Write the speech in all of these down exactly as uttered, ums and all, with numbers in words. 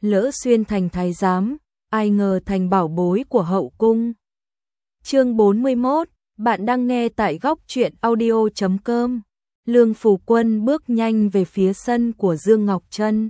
lỡ xuyên thành thái giám, ai ngờ thành bảo bối của hậu cung. Chương bốn mươi mốt, bạn đang nghe tại góc truyện audio chấm com. Lương Phủ Quân bước nhanh về phía sân của Dương Ngọc Trân.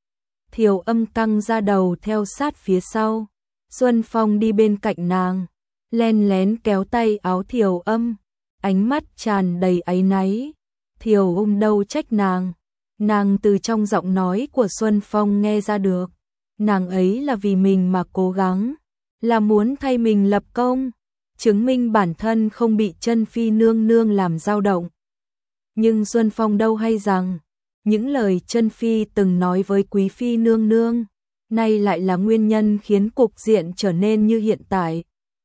Thiều Âm căng ra đầu theo sát phía sau. Xuân Phong đi bên cạnh nàng, len lén kéo tay áo Thiều Âm, ánh mắt tràn đầy áy náy. Thiều Âm đâu trách nàng, nàng từ trong giọng nói của Xuân Phong nghe ra được, nàng ấy là vì mình mà cố gắng, là muốn thay mình lập công, chứng minh bản thân không bị Chân Phi nương nương làm dao động. Nhưng Xuân Phong đâu hay rằng, những lời Chân Phi từng nói với Quý Phi nương nương, nay lại là nguyên nhân khiến cục diện trở nên như hiện tại.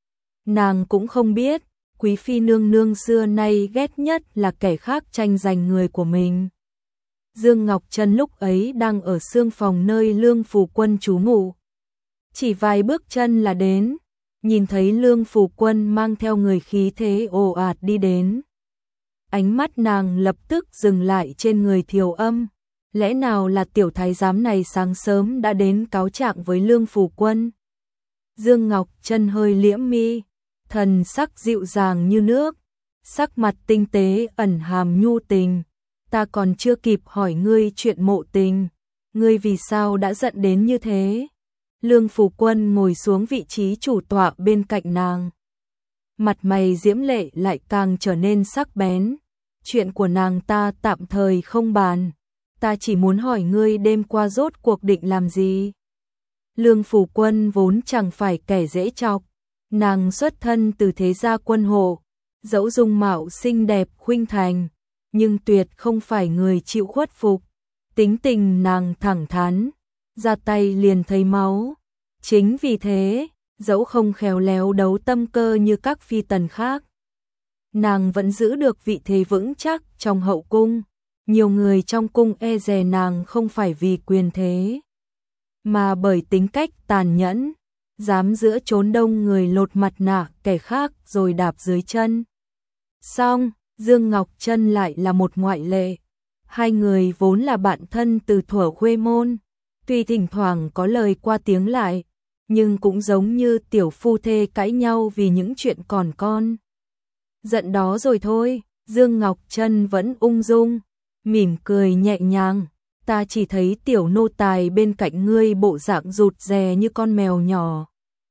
Nàng cũng không biết, Quý Phi nương nương xưa nay ghét nhất là kẻ khác tranh giành người của mình. Dương Ngọc Trân lúc ấy đang ở xương phòng nơi Lương Phủ Quân trú ngụ. Chỉ vài bước chân là đến, nhìn thấy Lương Phủ Quân mang theo người khí thế ồ ạt đi đến. Ánh mắt nàng lập tức dừng lại trên người Thiều Âm. Lẽ nào là tiểu thái giám này sáng sớm đã đến cáo trạng với Lương Phủ Quân? Dương Ngọc Trân hơi liễm mi, thần sắc dịu dàng như nước, sắc mặt tinh tế ẩn hàm nhu tình. Ta còn chưa kịp hỏi ngươi chuyện mộ tình, ngươi vì sao đã giận đến như thế? Lương Phủ Quân ngồi xuống vị trí chủ tọa bên cạnh nàng. Mặt mày diễm lệ lại càng trở nên sắc bén. Chuyện của nàng ta tạm thời không bàn, ta chỉ muốn hỏi ngươi đêm qua rốt cuộc định làm gì? Lương Phủ Quân vốn chẳng phải kẻ dễ chọc, nàng xuất thân từ thế gia quân hộ, dẫu dung mạo xinh đẹp khuynh thành, nhưng tuyệt không phải người chịu khuất phục. Tính tình nàng thẳng thắn, ra tay liền thấy máu. Chính vì thế, dẫu không khéo léo đấu tâm cơ như các phi tần khác, nàng vẫn giữ được vị thế vững chắc trong hậu cung. Nhiều người trong cung e dè nàng không phải vì quyền thế, mà bởi tính cách tàn nhẫn, dám giữa chốn đông người lột mặt nạ kẻ khác rồi đạp dưới chân. Song, Dương Ngọc Trân lại là một ngoại lệ. Hai người vốn là bạn thân từ thuở khuê môn, tuy thỉnh thoảng có lời qua tiếng lại, nhưng cũng giống như tiểu phu thê cãi nhau vì những chuyện còn con. Giận đó rồi thôi, Dương Ngọc Trân vẫn ung dung, mỉm cười nhẹ nhàng. Ta chỉ thấy tiểu nô tài bên cạnh ngươi bộ dạng rụt rè như con mèo nhỏ,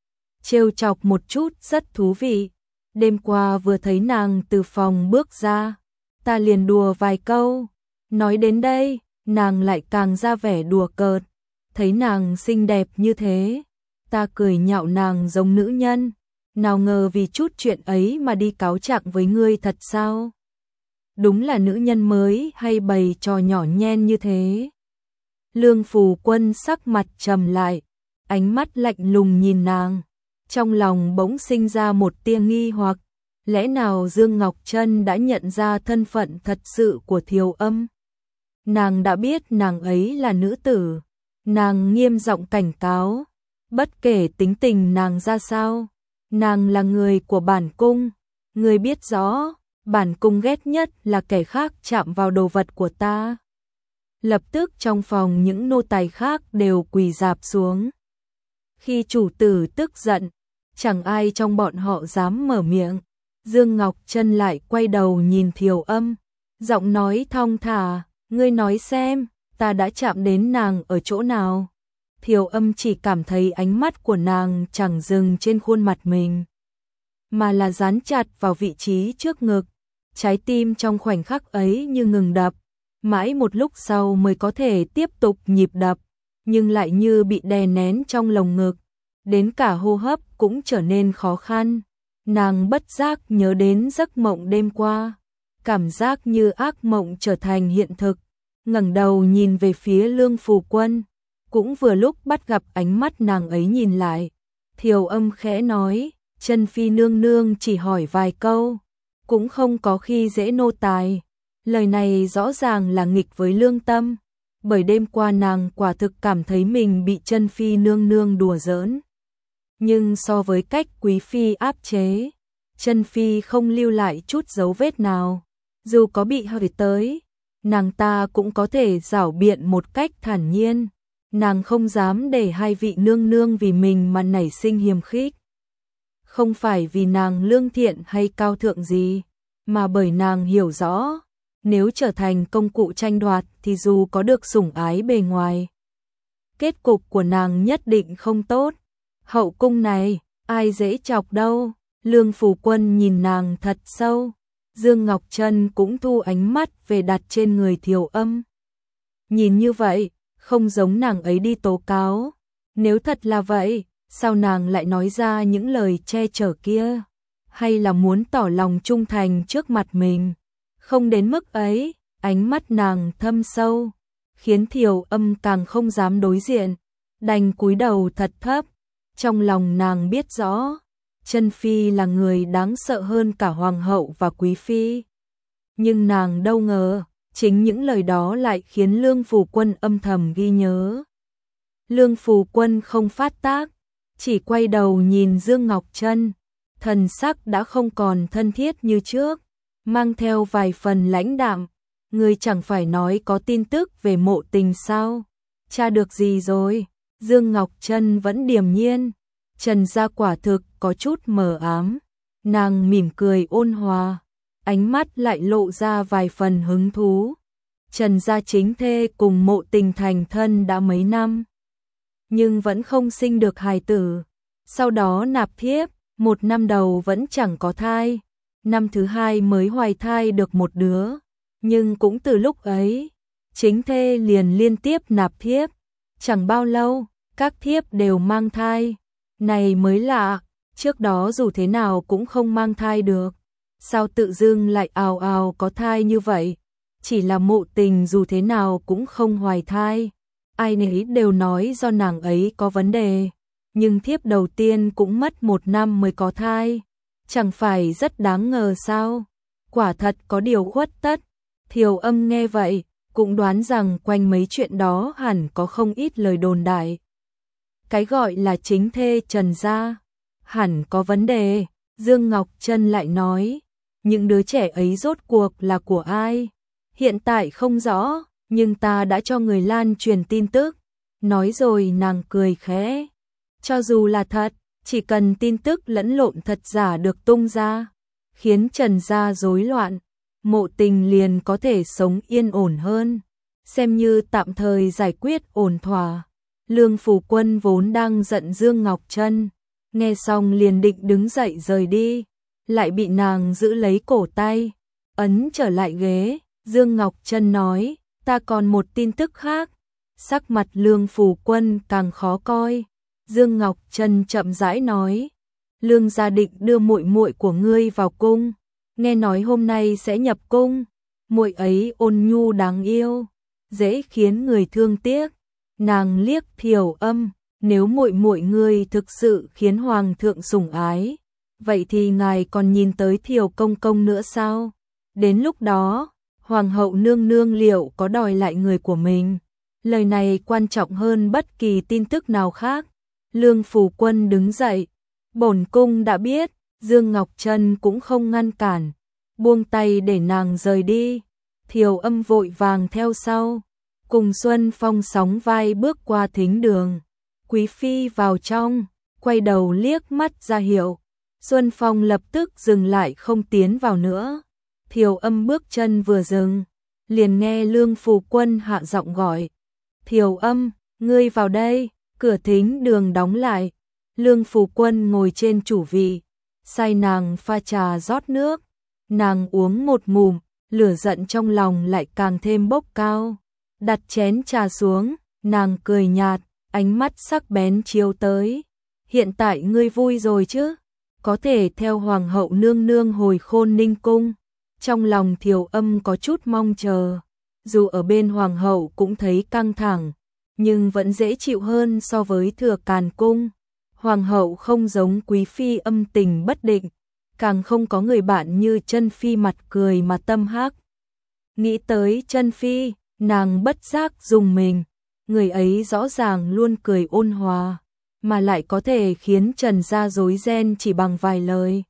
trêu chọc một chút rất thú vị. Đêm qua vừa thấy nàng từ phòng bước ra, ta liền đùa vài câu. Nói đến đây, nàng lại càng ra vẻ đùa cợt. Thấy nàng xinh đẹp như thế, ta cười nhạo nàng giống nữ nhân. Nào ngờ vì chút chuyện ấy mà đi cáo trạng với ngươi thật sao? Đúng là nữ nhân mới hay bày trò nhỏ nhen như thế. Lương Phủ Quân sắc mặt trầm lại, ánh mắt lạnh lùng nhìn nàng. Trong lòng bỗng sinh ra một tia nghi hoặc, lẽ nào Dương Ngọc Trân đã nhận ra thân phận thật sự của Thiều Âm? Nàng đã biết nàng ấy là nữ tử, nàng nghiêm giọng cảnh cáo, bất kể tính tình nàng ra sao, nàng là người của bản cung, ngươi biết rõ, bản cung ghét nhất là kẻ khác chạm vào đồ vật của ta. Lập tức trong phòng những nô tài khác đều quỳ rạp xuống. Khi chủ tử tức giận, chẳng ai trong bọn họ dám mở miệng. Dương Ngọc Trân lại quay đầu nhìn Thiều Âm, giọng nói thong thả, ngươi nói xem, ta đã chạm đến nàng ở chỗ nào? Thiều Âm chỉ cảm thấy ánh mắt của nàng chẳng dừng trên khuôn mặt mình, mà là dán chặt vào vị trí trước ngực. Trái tim trong khoảnh khắc ấy như ngừng đập, mãi một lúc sau mới có thể tiếp tục nhịp đập, nhưng lại như bị đè nén trong lồng ngực, đến cả hô hấp cũng trở nên khó khăn. Nàng bất giác nhớ đến giấc mộng đêm qua, cảm giác như ác mộng trở thành hiện thực, ngẩng đầu nhìn về phía Lương Phủ Quân, cũng vừa lúc bắt gặp ánh mắt nàng ấy nhìn lại. Thiều Âm khẽ nói, Chân Phi nương nương chỉ hỏi vài câu, cũng không có khi dễ nô tài. Lời này rõ ràng là nghịch với lương tâm, bởi đêm qua nàng quả thực cảm thấy mình bị Chân Phi nương nương đùa giỡn. Nhưng so với cách Quý Phi áp chế, Chân Phi không lưu lại chút dấu vết nào. Dù có bị hỏi tới, nàng ta cũng có thể giảo biện một cách thản nhiên. nàng không dám để hai vị nương nương vì mình mà nảy sinh hiềm khích. Không phải vì nàng lương thiện hay cao thượng gì, mà bởi nàng hiểu rõ, nếu trở thành công cụ tranh đoạt thì dù có được sủng ái bề ngoài, kết cục của nàng nhất định không tốt. Hậu cung này, ai dễ chọc đâu. Lương Phủ Quân nhìn nàng thật sâu. Dương Ngọc Trân cũng thu ánh mắt về đặt trên người Thiều Âm. Nhìn như vậy, không giống nàng ấy đi tố cáo. Nếu thật là vậy, sao nàng lại nói ra những lời che chở kia? Hay là muốn tỏ lòng trung thành trước mặt mình? Không đến mức ấy, ánh mắt nàng thâm sâu, khiến Thiều Âm càng không dám đối diện, đành cúi đầu thật thấp. Trong lòng nàng biết rõ, Trân Phi là người đáng sợ hơn cả Hoàng hậu và Quý Phi. Nhưng nàng đâu ngờ, chính những lời đó lại khiến Lương Phủ Quân âm thầm ghi nhớ. Lương Phủ Quân không phát tác, chỉ quay đầu nhìn Dương Ngọc Trân, thần sắc đã không còn thân thiết như trước, mang theo vài phần lãnh đạm. Người chẳng phải nói có tin tức về Mộ Tình sao? Tra được gì rồi? Dương Ngọc Trân vẫn điềm nhiên. Trần gia quả thực có chút mờ ám. Nàng mỉm cười ôn hòa, ánh mắt lại lộ ra vài phần hứng thú. Trần gia chính thê cùng Mộ Tình thành thân đã mấy năm, nhưng vẫn không sinh được hài tử. Sau đó nạp thiếp, một năm đầu vẫn chẳng có thai, năm thứ hai mới hoài thai được một đứa. Nhưng cũng từ lúc ấy, chính thê liền liên tiếp nạp thiếp, chẳng bao lâu, các thiếp đều mang thai. Này mới lạ, trước đó dù thế nào cũng không mang thai được, sao tự dưng lại ào ào có thai như vậy? Chỉ là Mộ Tình dù thế nào cũng không hoài thai, ai nấy đều nói do nàng ấy có vấn đề, nhưng thiếp đầu tiên cũng mất một năm mới có thai, chẳng phải rất đáng ngờ sao? Quả thật có điều khuất tất. Thiều Âm nghe vậy, cũng đoán rằng quanh mấy chuyện đó hẳn có không ít lời đồn đại. Cái gọi là chính thê Trần gia, hẳn có vấn đề. Dương Ngọc Trân lại nói, những đứa trẻ ấy rốt cuộc là của ai? Hiện tại không rõ, nhưng ta đã cho người lan truyền tin tức. Nói rồi nàng cười khẽ. Cho dù là thật, chỉ cần tin tức lẫn lộn thật giả được tung ra, khiến Trần gia rối loạn, Mộ Tình liền có thể sống yên ổn hơn, xem như tạm thời giải quyết ổn thỏa. Lương Phủ Quân vốn đang giận Dương Ngọc Trân, nghe xong liền định đứng dậy rời đi, lại bị nàng giữ lấy cổ tay, ấn trở lại ghế. Dương Ngọc Trân nói, ta còn một tin tức khác. Sắc mặt Lương Phủ Quân càng khó coi. Dương Ngọc Trân chậm rãi nói, Lương gia định đưa muội muội của ngươi vào cung, nghe nói hôm nay sẽ nhập cung. Muội ấy ôn nhu đáng yêu, dễ khiến người thương tiếc. Nàng liếc Thiều Âm, nếu muội muội ngươi thực sự khiến hoàng thượng sủng ái, vậy thì ngài còn nhìn tới Thiều công công nữa sao? Đến lúc đó, hoàng hậu nương nương liệu có đòi lại người của mình? Lời này quan trọng hơn bất kỳ tin tức nào khác. Lương Phủ Quân đứng dậy, bổn cung đã biết. Dương Ngọc Trân cũng không ngăn cản, buông tay để nàng rời đi. Thiều Âm vội vàng theo sau, cùng Xuân Phong sóng vai bước qua thính đường. Quý phi vào trong, quay đầu liếc mắt ra hiệu. Xuân Phong lập tức dừng lại không tiến vào nữa. Thiều Âm bước chân vừa dừng, liền nghe Lương Phủ Quân hạ giọng gọi, Thiều Âm, ngươi vào đây. Cửa thính đường đóng lại, Lương Phủ Quân ngồi trên chủ vị, sai nàng pha trà rót nước. Nàng uống một ngụm, lửa giận trong lòng lại càng thêm bốc cao. Đặt chén trà xuống, nàng cười nhạt, ánh mắt sắc bén chiếu tới. Hiện tại ngươi vui rồi chứ? Có thể theo hoàng hậu nương nương hồi Khôn Ninh cung. Trong lòng Thiều Âm có chút mong chờ, dù ở bên hoàng hậu cũng thấy căng thẳng, nhưng vẫn dễ chịu hơn so với Thừa Càn cung. Hoàng hậu không giống Quý phi âm tình bất định, càng không có người bạn như Trân Phi mặt cười mà tâm hắc. Nghĩ tới Trân Phi, nàng bất giác dùng mình, người ấy rõ ràng luôn cười ôn hòa, mà lại có thể khiến Trần gia rối ren chỉ bằng vài lời.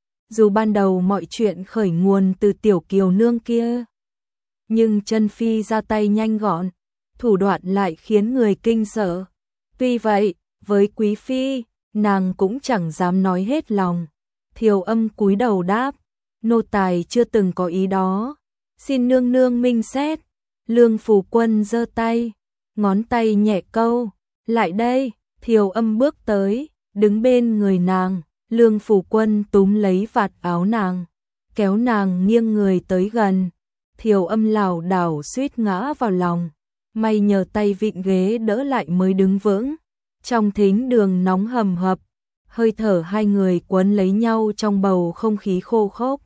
Dù ban đầu mọi chuyện khởi nguồn từ tiểu kiều nương kia, nhưng Trân Phi ra tay nhanh gọn, thủ đoạn lại khiến người kinh sợ. Tuy vậy, với quý phi, nàng cũng chẳng dám nói hết lòng. Thiều Âm cúi đầu đáp, nô tài chưa từng có ý đó, xin nương nương minh xét. Lương Phủ Quân giơ tay, ngón tay nhẹ câu, lại đây. Thiều Âm bước tới, đứng bên người nàng. Lương Phủ Quân túm lấy vạt áo nàng, kéo nàng nghiêng người tới gần. Thiều Âm lảo đảo suýt ngã vào lòng, may nhờ tay vịn ghế đỡ lại mới đứng vững. Trong thính đường nóng hầm hập, hơi thở hai người quấn lấy nhau trong bầu không khí khô khốc.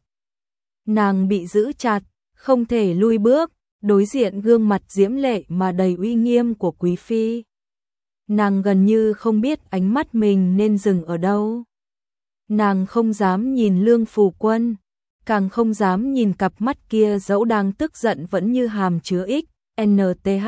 Nàng bị giữ chặt, không thể lui bước, đối diện gương mặt diễm lệ mà đầy uy nghiêm của quý phi. Nàng gần như không biết ánh mắt mình nên dừng ở đâu. Nàng không dám nhìn Lương Phủ Quân, càng không dám nhìn cặp mắt kia dẫu đang tức giận vẫn như hàm chứa X, N, T, H.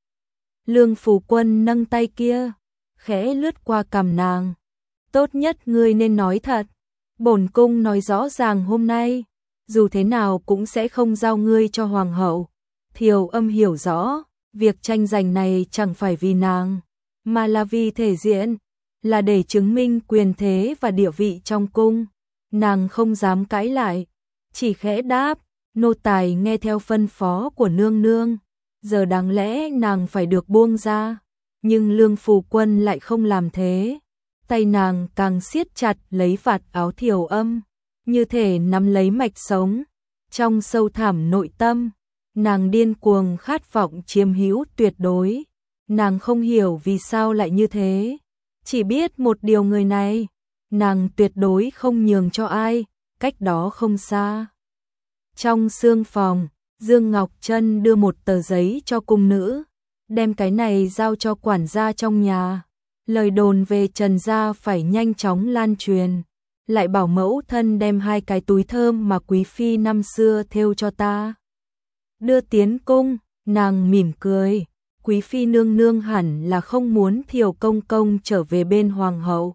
Lương Phủ Quân nâng tay kia, khẽ lướt qua cằm nàng. Tốt nhất ngươi nên nói thật. Bổn cung nói rõ ràng hôm nay, dù thế nào cũng sẽ không giao ngươi cho hoàng hậu. Thiều Âm hiểu rõ, việc tranh giành này chẳng phải vì nàng, mà là vì thể diện, là để chứng minh quyền thế và địa vị trong cung. Nàng không dám cãi lại, chỉ khẽ đáp, nô tài nghe theo phân phó của nương nương. Giờ đáng lẽ nàng phải được buông ra, nhưng Lương Phủ Quân lại không làm thế. Tay nàng càng siết chặt lấy vạt áo Thiều Âm, như thể nắm lấy mạch sống. Trong sâu thẳm nội tâm, nàng điên cuồng khát vọng chiếm hữu tuyệt đối. Nàng không hiểu vì sao lại như thế, chỉ biết một điều, người này, nàng tuyệt đối không nhường cho ai. Cách đó không xa, trong sương phòng, Dương Ngọc Trân đưa một tờ giấy cho cung nữ, đem cái này giao cho quản gia trong nhà. Lời đồn về Trần gia phải nhanh chóng lan truyền, lại bảo mẫu thân đem hai cái túi thơm mà quý phi năm xưa thêu cho ta đưa tiến cung. Nàng mỉm cười, quý phi nương nương hẳn là không muốn Thiều công công trở về bên hoàng hậu.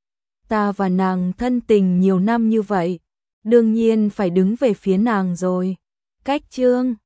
Ta và nàng thân tình nhiều năm như vậy, đương nhiên phải đứng về phía nàng rồi. Cách chương